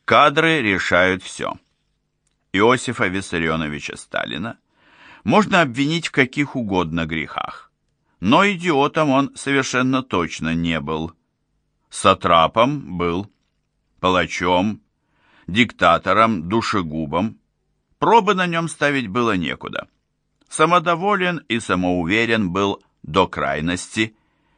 Кадры решают все. Иосифа Виссарионовича Сталина можно обвинить в каких угодно грехах, но идиотом он совершенно точно не был. Сатрапом был, палачом, диктатором, душегубом. Пробы на нем ставить было некуда. Самодоволен и самоуверен был до крайности,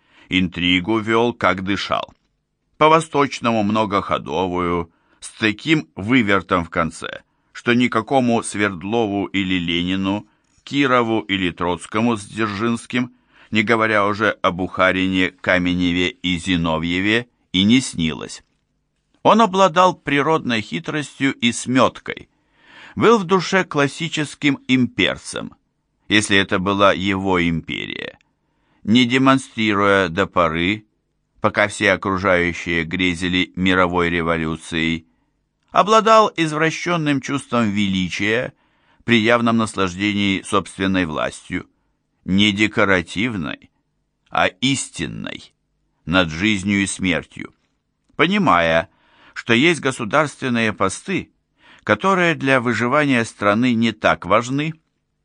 интригу вел, как дышал. По-восточному многоходовую, с таким вывертом в конце, что никакому Свердлову или Ленину, Кирову или Троцкому с Дзержинским, не говоря уже о Бухарине, Каменеве и Зиновьеве, и не снилось. Он обладал природной хитростью и сметкой, был в душе классическим имперцем, если это была его империя, не демонстрируя до поры, пока все окружающие грезили мировой революцией, обладал извращенным чувством величия при явном наслаждении собственной властью, не декоративной, а истинной, над жизнью и смертью, понимая, что есть государственные посты, которые для выживания страны не так важны,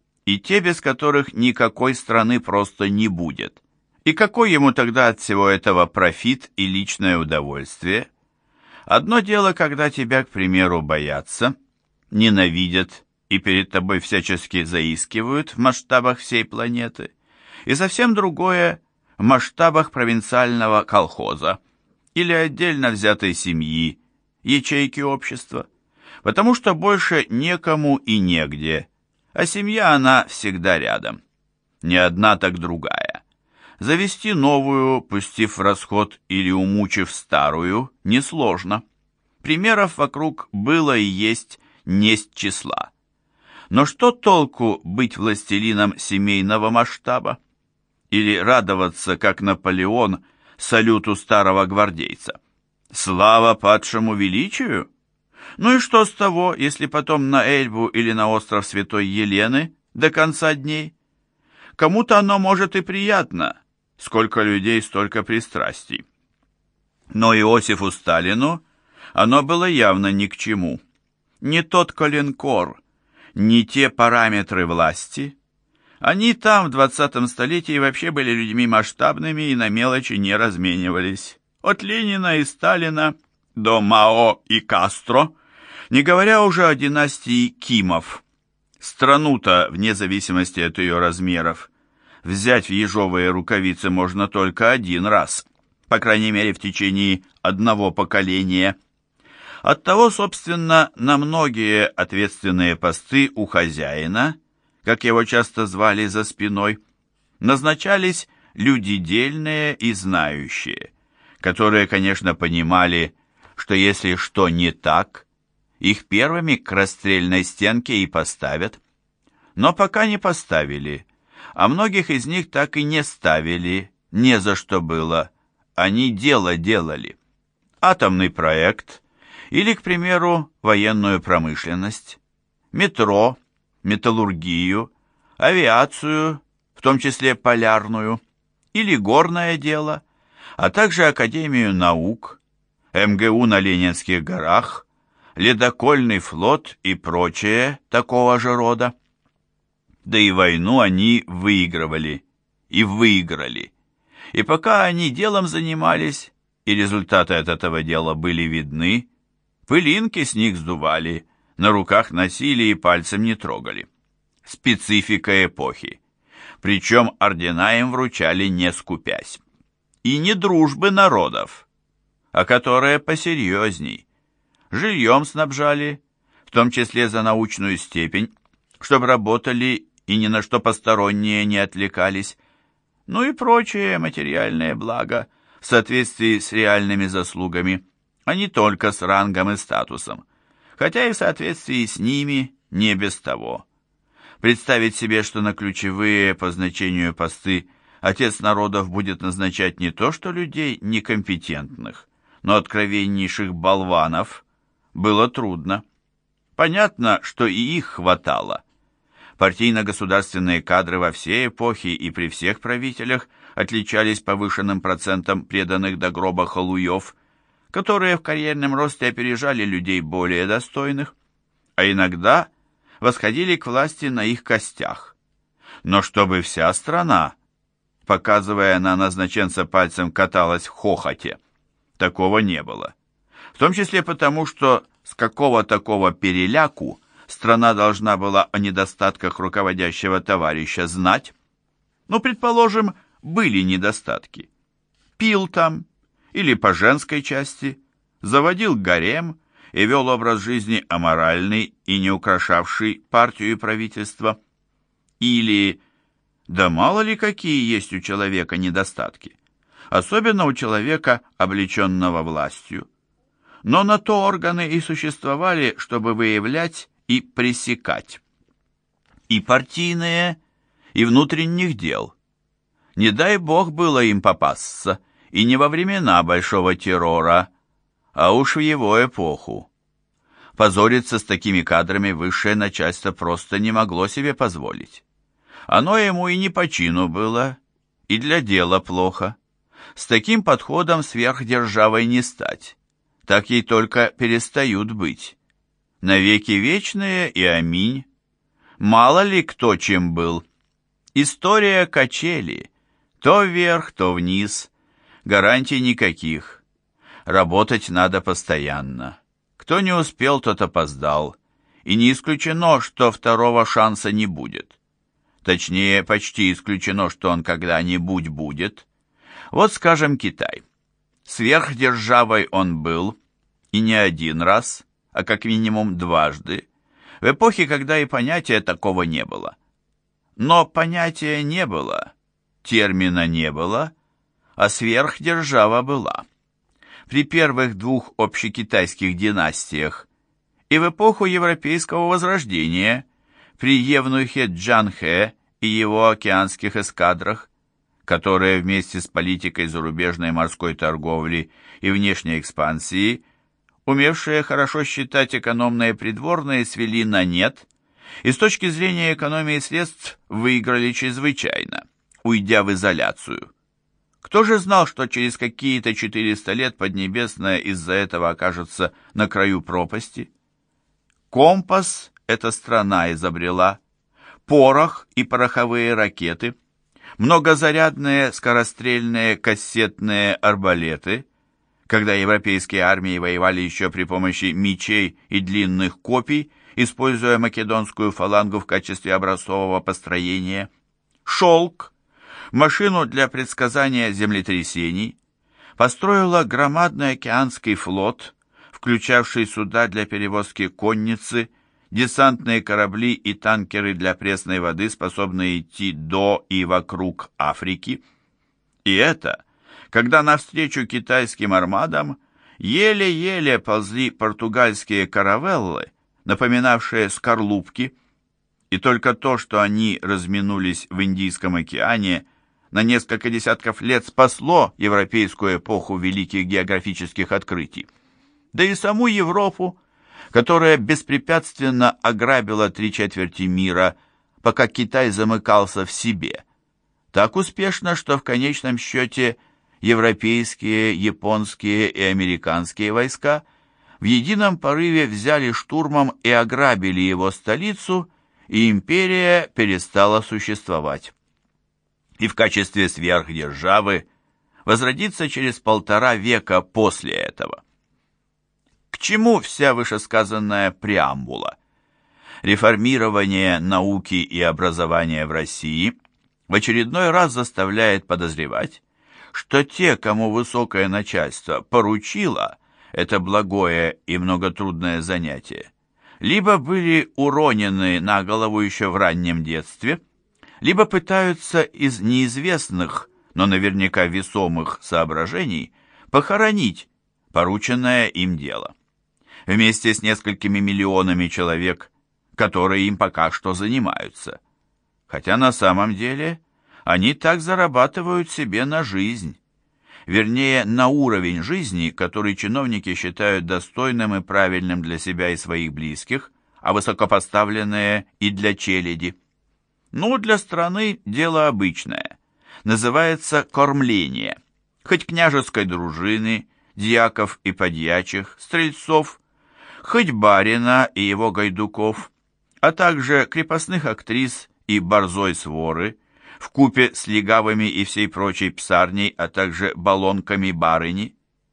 и те, без которых никакой страны просто не будет. И какой ему тогда от всего этого профит и личное удовольствие? Одно дело, когда тебя, к примеру, боятся, ненавидят и перед тобой всячески заискивают в масштабах всей планеты, и совсем другое в масштабах провинциального колхоза или отдельно взятой семьи, ячейки общества, потому что больше некому и негде, а семья она всегда рядом, не одна, так другая. Завести новую, пустив в расход или умучив старую, несложно. Примеров вокруг было и есть несть числа. Но что толку быть властелином семейного масштаба? Или радоваться, как Наполеон, салюту старого гвардейца? Слава падшему величию? Ну и что с того, если потом на Эльбу или на остров Святой Елены до конца дней? Кому-то оно может и приятно, сколько людей, столько пристрастий. Но Иосифу Сталину оно было явно ни к чему. Не тот коленкор, не те параметры власти. Они там в 20-м столетии вообще были людьми масштабными и на мелочи не разменивались. От Ленина и Сталина до Мао и Кастро, не говоря уже о династии Кимов. Страну-то, вне зависимости от ее размеров, взять в ежовые рукавицы можно только один раз, по крайней мере в течение одного поколения. Оттого, собственно, на многие ответственные посты у хозяина, как его часто звали за спиной, назначались люди дельные и знающие, которые, конечно, понимали, что если что не так, их первыми к расстрельной стенке и поставят. Но пока не поставили, а многих из них так и не ставили, не за что было, они дело делали. Атомный проект или, к примеру, военную промышленность, метро, металлургию, авиацию, в том числе полярную, или горное дело, а также Академию наук, МГУ на Ленинских горах, ледокольный флот и прочее такого же рода. Да и войну они выигрывали и выиграли. И пока они делом занимались, и результаты от этого дела были видны, пылинки с них сдували, на руках носили и пальцем не трогали. Специфика эпохи. Причем ордена им вручали не скупясь. И не дружбы народов, а которые посерьезней. Жильем снабжали, в том числе за научную степень, чтобы работали и ни на что посторонние не отвлекались, ну и прочие материальные блага в соответствии с реальными заслугами, а не только с рангом и статусом, хотя и в соответствии с ними не без того. Представить себе, что на ключевые по значению посты отец народов будет назначать не то что людей некомпетентных, но откровеннейших болванов, было трудно. Понятно, что и их хватало. Партийно-государственные кадры во все эпохи и при всех правителях отличались повышенным процентом преданных до гроба халуев, которые в карьерном росте опережали людей более достойных, а иногда восходили к власти на их костях. Но чтобы вся страна, показывая на назначенца пальцем, каталась в хохоте, такого не было. В том числе потому, что с какого такого переляку страна должна была о недостатках руководящего товарища знать? Ну, предположим, были недостатки. Пил там, или по женской части, заводил гарем и вел образ жизни аморальный и не украшавший партию и правительство. Или, да мало ли какие есть у человека недостатки, особенно у человека, облеченного властью. Но на то органы и существовали, чтобы выявлять и пресекать. И партийные, и внутренних дел. Не дай бог было им попасться, и не во времена Большого террора, а уж в его эпоху. Позориться с такими кадрами высшее начальство просто не могло себе позволить. Оно ему и не по чину было, и для дела плохо. С таким подходом сверхдержавой не стать. Так ей только перестают быть. Навеки вечные и аминь. Мало ли кто чем был. История качели. То вверх, то вниз. Гарантий никаких. Работать надо постоянно. Кто не успел, тот опоздал. И не исключено, что второго шанса не будет. Точнее, почти исключено, что он когда-нибудь будет. Вот, скажем, Китай. Сверхдержавой он был, и не один раз, а как минимум дважды, в эпохе, когда и понятия такого не было. Но понятия не было, термина не было, а сверхдержава была. При первых двух общекитайских династиях и в эпоху Европейского Возрождения, при евнухе Джанхэ и его океанских эскадрах, которые вместе с политикой зарубежной морской торговли и внешней экспансии, умевшие хорошо считать экономные придворные, свели на нет, и с точки зрения экономии средств выиграли чрезвычайно, уйдя в изоляцию. Кто же знал, что через какие-то 400 лет Поднебесная из-за этого окажется на краю пропасти? Компас эта страна изобрела, порох и пороховые ракеты, многозарядные скорострельные кассетные арбалеты, когда европейские армии воевали еще при помощи мечей и длинных копий, используя македонскую фалангу в качестве образцового построения, шелк, машину для предсказания землетрясений, построила громадный океанский флот, включавший суда для перевозки конницы, десантные корабли и танкеры для пресной воды, способные идти до и вокруг Африки. И это, когда навстречу китайским армадам еле-еле ползли португальские каравеллы, напоминавшие скорлупки, и только то, что они разминулись в Индийском океане, на несколько десятков лет спасло европейскую эпоху великих географических открытий. Да и саму Европу, которая беспрепятственно ограбила 3/4 мира, пока Китай замыкался в себе, так успешно, что в конечном счете европейские, японские и американские войска в едином порыве взяли штурмом и ограбили его столицу, и империя перестала существовать. И в качестве сверхдержавы возродится через 1,5 века после этого. К чему вся вышесказанная преамбула? Реформирование науки и образования в России в очередной раз заставляет подозревать, что те, кому высокое начальство поручило это благое и многотрудное занятие, либо были уронены на голову еще в раннем детстве, либо пытаются из неизвестных, но наверняка весомых соображений похоронить порученное им дело. Вместе с несколькими миллионами человек, которые им пока что занимаются. Хотя на самом деле они так зарабатывают себе на жизнь. Вернее, на уровень жизни, который чиновники считают достойным и правильным для себя и своих близких, а высокопоставленные и для челяди. Ну, для страны дело обычное. Называется кормление. Хоть княжеской дружины, дьяков и подьячих, стрельцов, хоть барина и его гайдуков, а также крепостных актрис и борзой своры, вкупе с легавыми и всей прочей псарней, а также балонками барыни.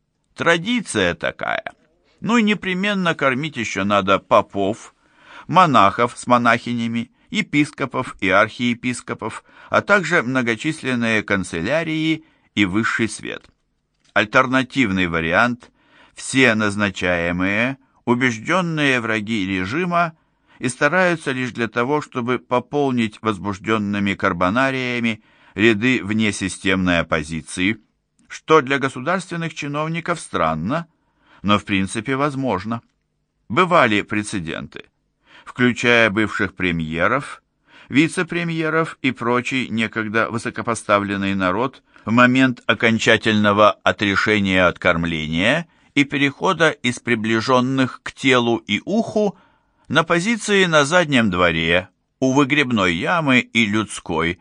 Традиция такая. Ну и непременно кормить еще надо попов, монахов с монахинями, епископов и архиепископов, а также многочисленные канцелярии и высший свет. Альтернативный вариант – все назначаемые, убежденные враги режима и стараются лишь для того, чтобы пополнить возбужденными карбонариями ряды внесистемной оппозиции, что для государственных чиновников странно, но в принципе возможно. Бывали прецеденты, включая бывших премьеров, вице-премьеров и прочий некогда высокопоставленный народ в момент окончательного отрешения от кормления и перехода из приближенных к телу и уху на позиции на заднем дворе, у выгребной ямы и людской,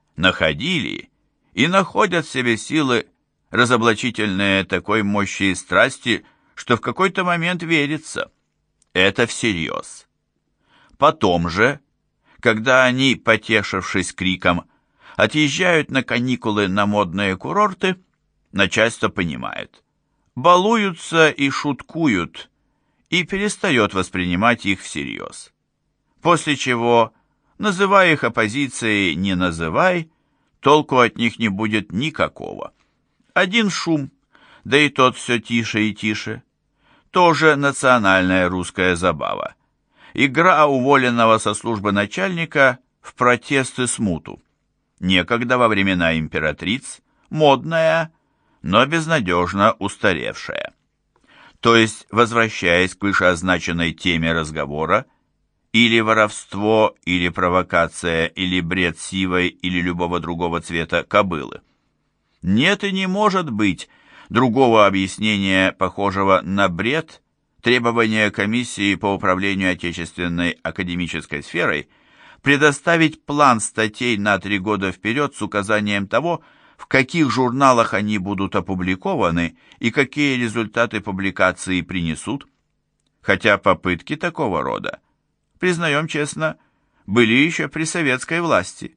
находили и находят в себе силы, разоблачительные такой мощи и страсти, что в какой-то момент верится. Это всерьез. Потом же, когда они, потешившись криком, отъезжают на каникулы на модные курорты, начальство понимает. Балуются и шуткуют, и перестает воспринимать их всерьез. После чего, называй их оппозицией, не называй, толку от них не будет никакого. Один шум, да и тот все тише и тише. Тоже национальная русская забава. Игра уволенного со службы начальника в протест и смуту. Некогда во времена императриц, модная, но безнадежно устаревшая. То есть, возвращаясь к вышеозначенной теме разговора, или воровство, или провокация, или бред сивой или любого другого цвета кобылы. Нет и не может быть другого объяснения, похожего на бред, требования комиссии по управлению отечественной академической сферой предоставить план статей на 3 года вперед с указанием того, в каких журналах они будут опубликованы и какие результаты публикации принесут. Хотя попытки такого рода, признаем честно, были еще при советской власти.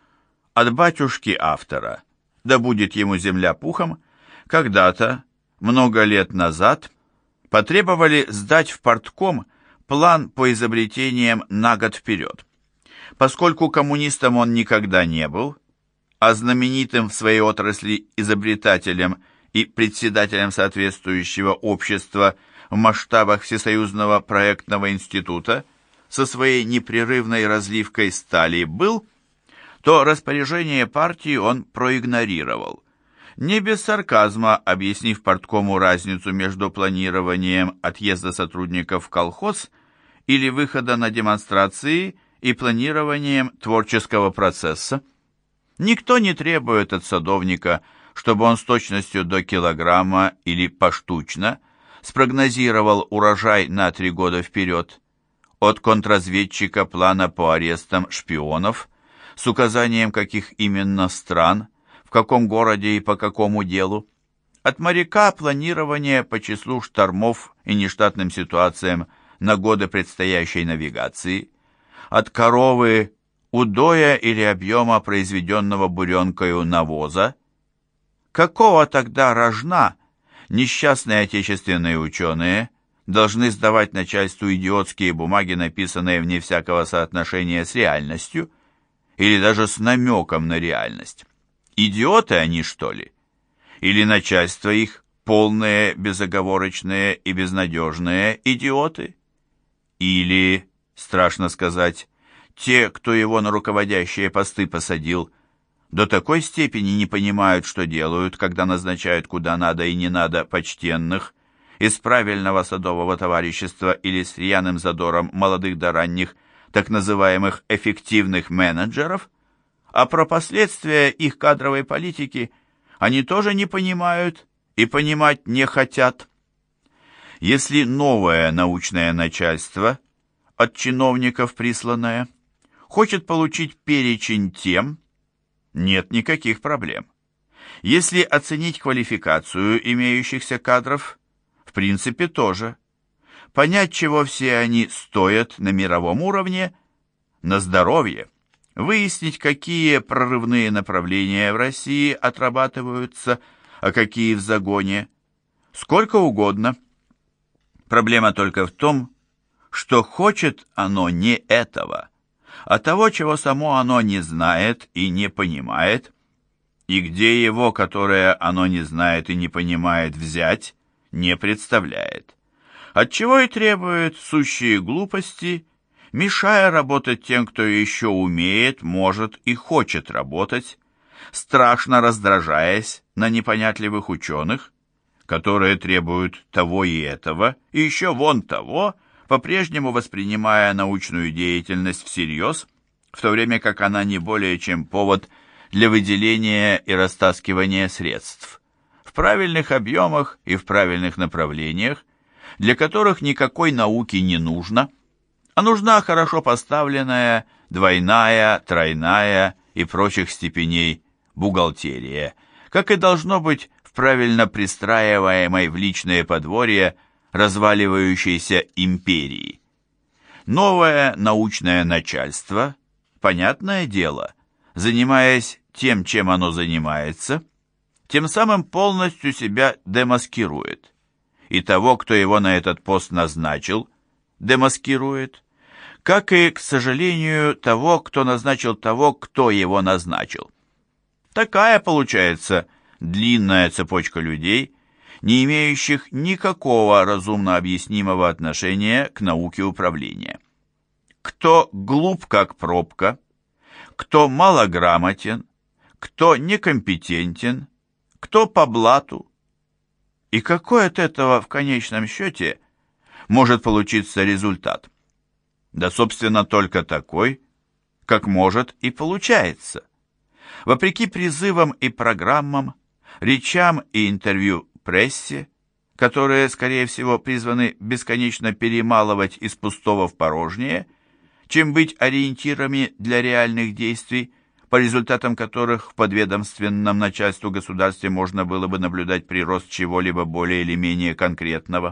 От батюшки автора, да будет ему земля пухом, когда-то, много лет назад, потребовали сдать в партком план по изобретениям на год вперед. Поскольку коммунистом он никогда не был, а знаменитым в своей отрасли изобретателем и председателем соответствующего общества в масштабах Всесоюзного проектного института со своей непрерывной разливкой стали был, то распоряжение партии он проигнорировал, не без сарказма объяснив парткому разницу между планированием отъезда сотрудников в колхоз или выхода на демонстрации и планированием творческого процесса. Никто не требует от садовника, чтобы он с точностью до килограмма или поштучно спрогнозировал урожай на 3 года вперед. От контрразведчика плана по арестам шпионов с указанием каких именно стран, в каком городе и по какому делу. От моряка планирование по числу штормов и нештатным ситуациям на годы предстоящей навигации. От коровы удоя или объема произведенного буренкою навоза. Какого тогда рожна несчастные отечественные ученые должны сдавать начальству идиотские бумаги, написанные вне всякого соотношения с реальностью, или даже с намеком на реальность? Идиоты они, что ли? Или начальство их полные, безоговорочные и безнадежные идиоты? Или, страшно сказать, те, кто его на руководящие посты посадил, до такой степени не понимают, что делают, когда назначают куда надо и не надо почтенных, из правильного садового товарищества или с рьяным задором молодых да ранних, так называемых эффективных менеджеров, а про последствия их кадровой политики они тоже не понимают и понимать не хотят. Если новое научное начальство, от чиновников присланное, хочет получить перечень тем, нет никаких проблем. Если оценить квалификацию имеющихся кадров, в принципе тоже. Понять, чего все они стоят на мировом уровне, на здоровье. Выяснить, какие прорывные направления в России отрабатываются, а какие в загоне. Сколько угодно. Проблема только в том, что хочет оно не этого, а того, чего само оно не знает и не понимает, и где его, которое оно не знает и не понимает, взять, не представляет. Отчего и требует сущие глупости, мешая работать тем, кто еще умеет, может и хочет работать, страшно раздражаясь на непонятливых ученых, которые требуют того и этого, и еще вон того, по-прежнему воспринимая научную деятельность всерьез, в то время как она не более чем повод для выделения и растаскивания средств, в правильных объемах и в правильных направлениях, для которых никакой науки не нужно, а нужна хорошо поставленная двойная, тройная и прочих степеней бухгалтерия, как и должно быть в правильно пристраиваемой в личное подворье разваливающейся империи. Новое научное начальство, понятное дело, занимаясь тем, чем оно занимается, тем самым полностью себя демаскирует. И того, кто его на этот пост назначил, демаскирует, как и, к сожалению, того, кто назначил того, кто его назначил. Такая получается длинная цепочка людей, не имеющих никакого разумно объяснимого отношения к науке управления. Кто глуп, как пробка, кто малограмотен, кто некомпетентен, кто по блату. И какой от этого в конечном счете может получиться результат? Да, собственно, только такой, как может и получается. Вопреки призывам и программам, речам и интервью прессе, которые, скорее всего, призваны бесконечно перемалывать из пустого в порожнее, чем быть ориентирами для реальных действий, по результатам которых в подведомственном начальству государстве можно было бы наблюдать прирост чего-либо более или менее конкретного.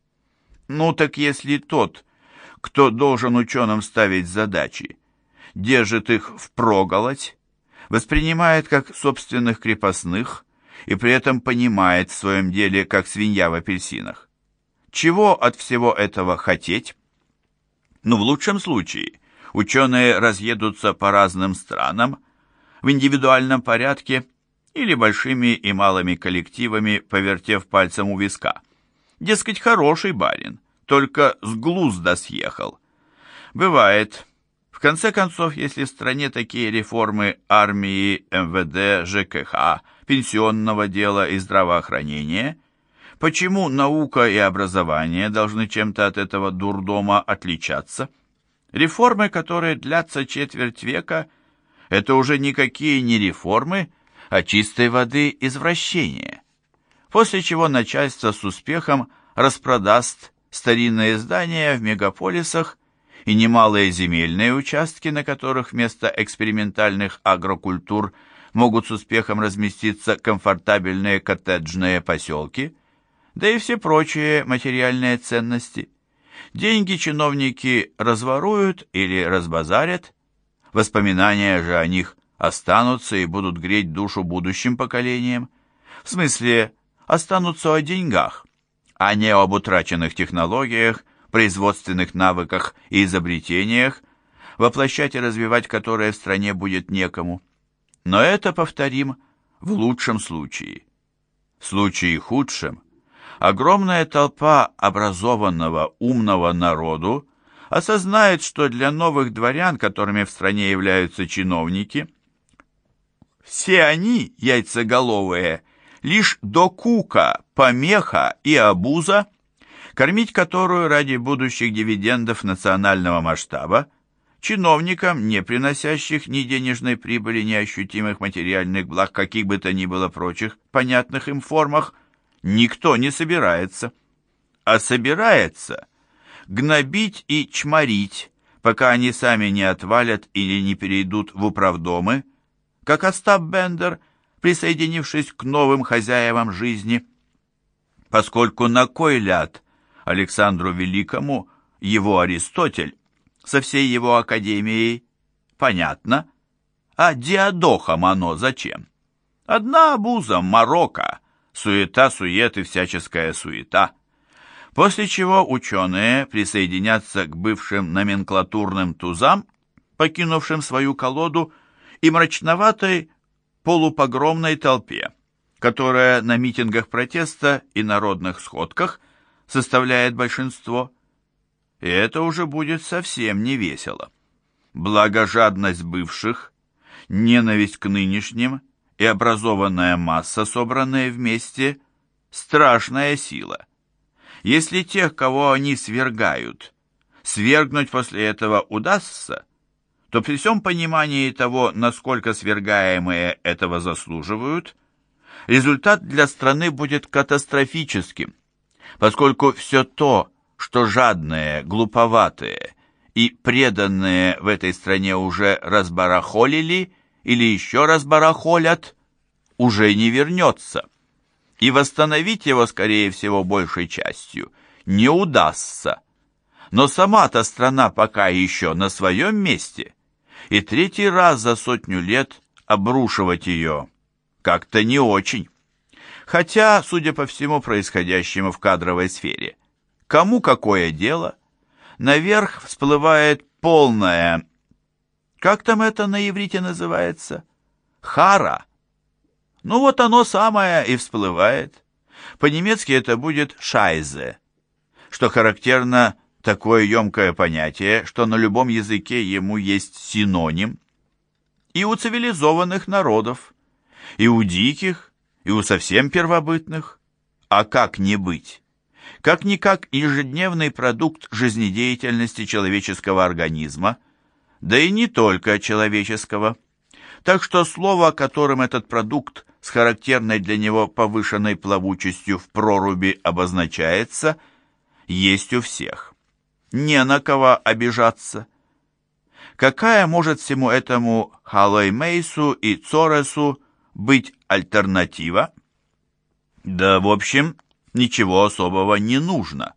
Ну так если тот, кто должен ученым ставить задачи, держит их впроголодь, воспринимает как собственных крепостных и при этом понимает в своем деле, как свинья в апельсинах. Чего от всего этого хотеть? Ну, в лучшем случае, ученые разъедутся по разным странам в индивидуальном порядке или большими и малыми коллективами, повертев пальцем у виска. Дескать, хороший барин, только с глузда съехал. Бывает. В конце концов, если в стране такие реформы армии, МВД, ЖКХ, пенсионного дела и здравоохранения, почему наука и образование должны чем-то от этого дурдома отличаться? Реформы, которые длятся четверть века, это уже никакие не реформы, а чистой воды извращение. После чего начальство с успехом распродаст старинные здания в мегаполисах и немалые земельные участки, на которых вместо экспериментальных агрокультур могут с успехом разместиться комфортабельные коттеджные поселки, да и все прочие материальные ценности. Деньги чиновники разворуют или разбазарят, воспоминания же о них останутся и будут греть душу будущим поколениям. В смысле, останутся о деньгах, а не об утраченных технологиях, производственных навыках и изобретениях, воплощать и развивать которые в стране будет некому. Но это, повторим, в лучшем случае. В случае худшем, огромная толпа образованного, умного народу осознает, что для новых дворян, которыми в стране являются чиновники, все они, яйцеголовые, лишь докука, помеха и обуза, кормить которую ради будущих дивидендов национального масштаба, чиновникам, не приносящих ни денежной прибыли, ни ощутимых материальных благ, каких бы то ни было прочих, понятных им формах, никто не собирается. А собирается гнобить и чморить, пока они сами не отвалят или не перейдут в управдомы, как Остап Бендер, присоединившись к новым хозяевам жизни. Поскольку на кой ляд Александру Великому его Аристотель со всей его академией, понятно, а диадохам оно зачем? Одна обуза, морока, суета-сует и всяческая суета. После чего ученые присоединятся к бывшим номенклатурным тузам, покинувшим свою колоду, и мрачноватой полупогромной толпе, которая на митингах протеста и народных сходках составляет большинство. И это уже будет совсем не весело. Благожадность бывших, ненависть к нынешним и образованная масса, собранные вместе, страшная сила. Если тех, кого они свергают, свергнуть после этого удастся, то при всем понимании того, насколько свергаемые этого заслуживают, результат для страны будет катастрофическим, поскольку все то, что жадные, глуповатые и преданные в этой стране уже разбарахолили или еще разбарахолят, уже не вернется. И восстановить его, скорее всего, большей частью не удастся. Но сама-то страна пока еще на своем месте, и третий раз за 100 лет обрушивать ее как-то не очень. Хотя, судя по всему происходящему в кадровой сфере, кому какое дело, наверх всплывает полная, как там это на иврите называется, хара. Ну вот оно самое и всплывает. По-немецки это будет шайзе, что характерно, такое емкое понятие, что на любом языке ему есть синоним. И у цивилизованных народов, и у диких, и у совсем первобытных. А как не быть? Как-никак ежедневный продукт жизнедеятельности человеческого организма, да и не только человеческого. Так что слово, которым этот продукт с характерной для него повышенной плавучестью в проруби обозначается, есть у всех. Не на кого обижаться. Какая может всему этому Халой-Мейсу и Цоресу быть альтернатива? Да, в общем, ничего особого не нужно.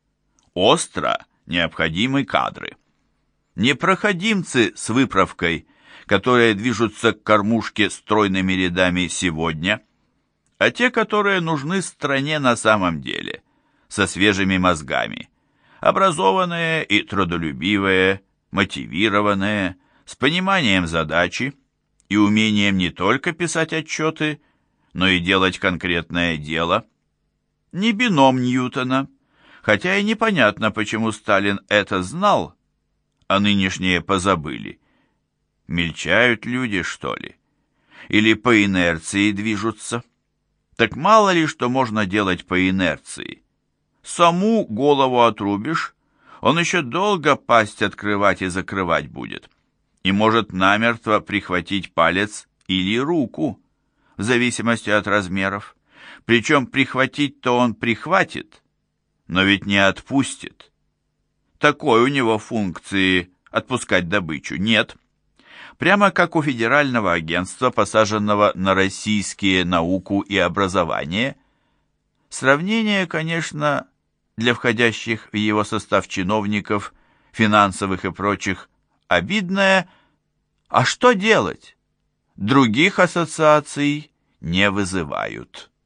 Остро необходимы кадры. Не проходимцы с выправкой, которые движутся к кормушке стройными рядами сегодня, а те, которые нужны стране на самом деле, со свежими мозгами, образованные и трудолюбивые, мотивированные, с пониманием задачи и умением не только писать отчеты, но и делать конкретное дело. Не бином Ньютона, хотя и непонятно, почему Сталин это знал, а нынешние позабыли. Мельчают люди, что ли? Или по инерции движутся? Так мало ли, что можно делать по инерции. Саму голову отрубишь, он еще долго пасть открывать и закрывать будет. И может намертво прихватить палец или руку, в зависимости от размеров. Причем прихватить-то он прихватит, но ведь не отпустит. Такой у него функции отпускать добычу нет. Прямо как у Федерального агентства, посаженного на российские науку и образование. Сравнение, конечно, для входящих в его состав чиновников, финансовых и прочих, обидное. А что делать? Других ассоциаций не вызывают.